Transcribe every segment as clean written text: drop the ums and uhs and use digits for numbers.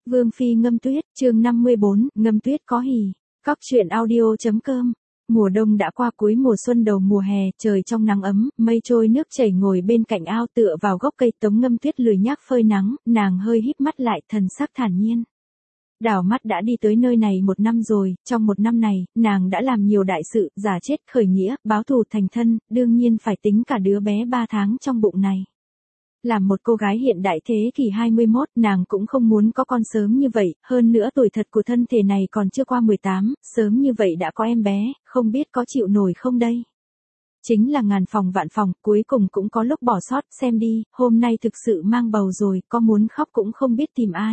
Vương phi ngâm tuyết, chương 54, ngâm tuyết có hỉ. Các truyện audio.com. Mùa đông đã qua, cuối mùa xuân đầu mùa hè, trời trong nắng ấm, mây trôi nước chảy, ngồi bên cạnh ao tựa vào gốc cây, Tống Ngâm Tuyết lười nhác phơi nắng, nàng hơi híp mắt lại, thần sắc thản nhiên. Đảo mắt đã đi tới nơi này 1 năm rồi, trong 1 năm này, nàng đã làm nhiều đại sự, giả chết khởi nghĩa, báo thù thành thân, đương nhiên phải tính cả đứa bé 3 tháng trong bụng này. Làm một cô gái hiện đại thế kỷ 21, nàng cũng không muốn có con sớm như vậy, hơn nữa tuổi thật của thân thể này còn chưa qua 18, sớm như vậy đã có em bé, không biết có chịu nổi không đây. Chính là ngàn phòng vạn phòng, cuối cùng cũng có lúc bỏ sót, xem đi, hôm nay thực sự mang bầu rồi, có muốn khóc cũng không biết tìm ai.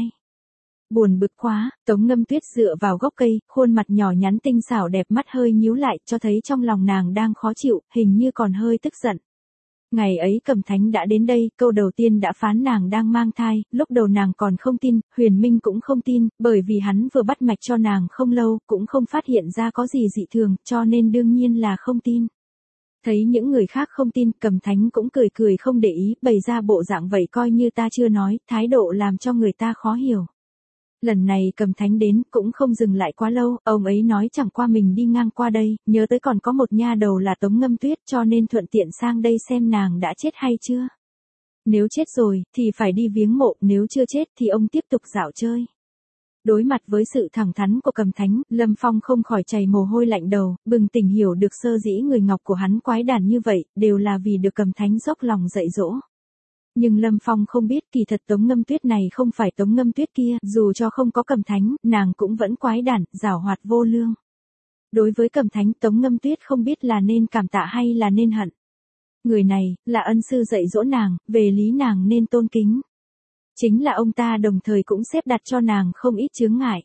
Buồn bực quá, Tống Ngâm Tuyết dựa vào gốc cây, khuôn mặt nhỏ nhắn tinh xảo đẹp, mắt hơi nhíu lại, cho thấy trong lòng nàng đang khó chịu, hình như còn hơi tức giận. Ngày ấy Cẩm Thánh đã đến đây, câu đầu tiên đã phán nàng đang mang thai, lúc đầu nàng còn không tin, Huyền Minh cũng không tin, bởi vì hắn vừa bắt mạch cho nàng không lâu, cũng không phát hiện ra có gì dị thường, cho nên đương nhiên là không tin. Thấy những người khác không tin, Cẩm Thánh cũng cười cười không để ý, bày ra bộ dạng vậy coi như ta chưa nói, thái độ làm cho người ta khó hiểu. Lần này Cẩm Thánh đến, cũng không dừng lại quá lâu, ông ấy nói chẳng qua mình đi ngang qua đây, nhớ tới còn có một nha đầu là Tống Ngâm Tuyết, cho nên thuận tiện sang đây xem nàng đã chết hay chưa. Nếu chết rồi, thì phải đi viếng mộ, nếu chưa chết thì ông tiếp tục dạo chơi. Đối mặt với sự thẳng thắn của Cẩm Thánh, Lâm Phong không khỏi chảy mồ hôi lạnh đầu, bừng tỉnh hiểu được sơ dĩ người ngọc của hắn quái đản như vậy, đều là vì được Cẩm Thánh dốc lòng dạy dỗ. Nhưng Lâm Phong không biết kỳ thật Tống Ngâm Tuyết này không phải Tống Ngâm Tuyết kia, dù cho không có Cẩm Thánh, nàng cũng vẫn quái đản, giảo hoạt vô lương. Đối với Cẩm Thánh, Tống Ngâm Tuyết không biết là nên cảm tạ hay là nên hận. Người này, là ân sư dạy dỗ nàng, về lý nàng nên tôn kính. Chính là ông ta đồng thời cũng xếp đặt cho nàng không ít chướng ngại.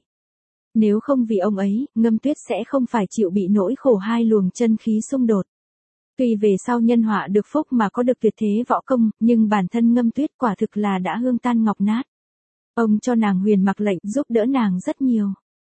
Nếu không vì ông ấy, Ngâm Tuyết sẽ không phải chịu bị nỗi khổ hai luồng chân khí xung đột. Tuy về sau nhân họa được phúc mà có được tuyệt thế võ công, nhưng bản thân Ngâm Tuyết quả thực là đã hương tan ngọc nát. Ông cho nàng huyền mặc lệnh, giúp đỡ nàng rất nhiều.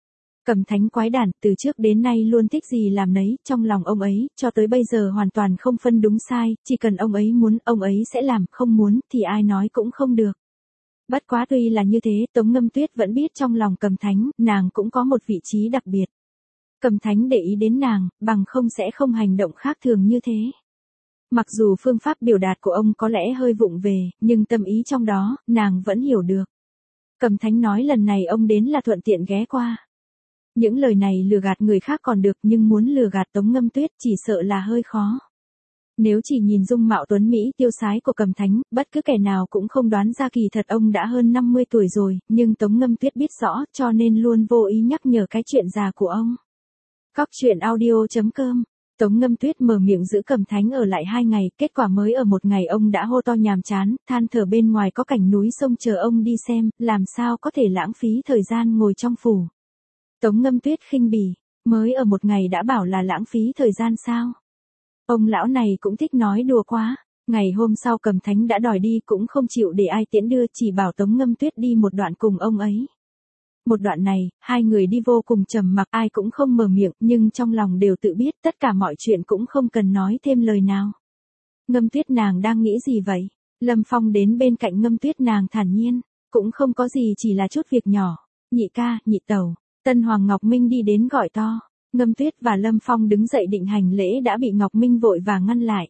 Cẩm Thánh quái đản, từ trước đến nay luôn thích gì làm nấy, trong lòng ông ấy, cho tới bây giờ hoàn toàn không phân đúng sai, chỉ cần ông ấy muốn, ông ấy sẽ làm, không muốn, thì ai nói cũng không được. Bất quá tuy là như thế, Tống Ngâm Tuyết vẫn biết trong lòng Cẩm Thánh, nàng cũng có một vị trí đặc biệt. Cẩm Thánh để ý đến nàng, bằng không sẽ không hành động khác thường như thế. Mặc dù phương pháp biểu đạt của ông có lẽ hơi vụng về, nhưng tâm ý trong đó, nàng vẫn hiểu được. Cẩm Thánh nói lần này ông đến là thuận tiện ghé qua. Những lời này lừa gạt người khác còn được, nhưng muốn lừa gạt Tống Ngâm Tuyết chỉ sợ là hơi khó. Nếu chỉ nhìn dung mạo tuấn Mỹ tiêu sái của Cẩm Thánh, bất cứ kẻ nào cũng không đoán ra kỳ thật ông đã hơn 50 tuổi rồi, nhưng Tống Ngâm Tuyết biết rõ, cho nên luôn vô ý nhắc nhở cái chuyện già của ông. Các truyện audio.com. Tống Ngâm Tuyết mở miệng giữ Cẩm Thánh ở lại 2 ngày, kết quả mới ở 1 ngày ông đã hô to nhàm chán, than thở bên ngoài có cảnh núi sông chờ ông đi xem, làm sao có thể lãng phí thời gian ngồi trong phủ. Tống Ngâm Tuyết khinh bỉ, mới ở 1 ngày đã bảo là lãng phí thời gian sao? Ông lão này cũng thích nói đùa quá. Ngày hôm sau Cẩm Thánh đã đòi đi cũng không chịu để ai tiễn đưa, chỉ bảo Tống Ngâm Tuyết đi một đoạn cùng ông ấy. Một đoạn này, hai người đi vô cùng trầm mặc, ai cũng không mở miệng, nhưng trong lòng đều tự biết tất cả mọi chuyện cũng không cần nói thêm lời nào. Ngâm Tuyết nàng đang nghĩ gì vậy? Lâm Phong đến bên cạnh Ngâm Tuyết nàng thản nhiên, cũng không có gì, chỉ là chút việc nhỏ. Nhị ca, nhị tẩu, Tân Hoàng Ngọc Minh đi đến gọi to. Ngâm Tuyết và Lâm Phong đứng dậy định hành lễ đã bị Ngọc Minh vội vàng ngăn lại.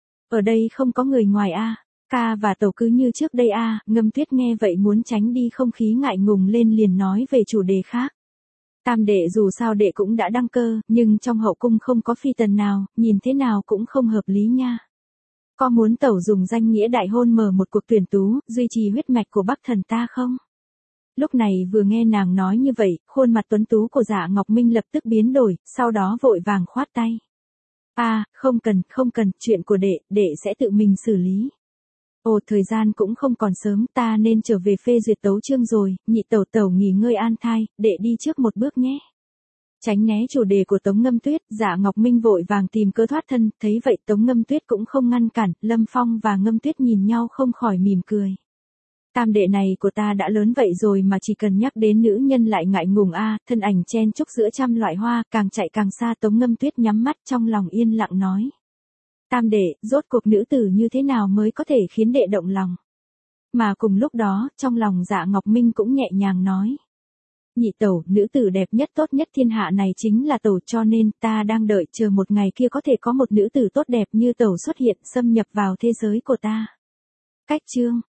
Ở đây không có người ngoài a, ca và tẩu cứ như trước đây a. Ngâm Tuyết nghe vậy muốn tránh đi không khí ngại ngùng lên liền nói về chủ đề khác. Tam đệ dù sao đệ cũng đã đăng cơ, nhưng trong hậu cung không có phi tần nào, nhìn thế nào cũng không hợp lý nha. Có muốn tẩu dùng danh nghĩa đại hôn mở một cuộc tuyển tú, duy trì huyết mạch của Bắc thần ta không? Lúc này vừa nghe nàng nói như vậy, khuôn mặt tuấn tú của Dạ Ngọc Minh lập tức biến đổi, sau đó vội vàng khoát tay. Không cần, chuyện của đệ sẽ tự mình xử lý. Ồ, thời gian cũng không còn sớm, ta nên trở về phê duyệt tấu chương rồi, nhị tẩu nghỉ ngơi an thai, đệ đi trước một bước nhé. Tránh né chủ đề của Tống Ngâm Tuyết, Dạ Ngọc Minh vội vàng tìm cơ thoát thân, thấy vậy Tống Ngâm Tuyết cũng không ngăn cản, Lâm Phong và Ngâm Tuyết nhìn nhau không khỏi mỉm cười. Tam đệ này của ta đã lớn vậy rồi mà chỉ cần nhắc đến nữ nhân lại ngại ngùng thân ảnh chen chúc giữa trăm loại hoa, càng chạy càng xa. Tống Ngâm Tuyết nhắm mắt trong lòng yên lặng nói. Tam đệ, rốt cuộc nữ tử như thế nào mới có thể khiến đệ động lòng? Mà cùng lúc đó, trong lòng Dạ Ngọc Minh cũng nhẹ nhàng nói. Nhị tẩu, nữ tử đẹp nhất tốt nhất thiên hạ này chính là tẩu, cho nên ta đang đợi chờ một ngày kia có thể có một nữ tử tốt đẹp như tẩu xuất hiện xâm nhập vào thế giới của ta. Cách chương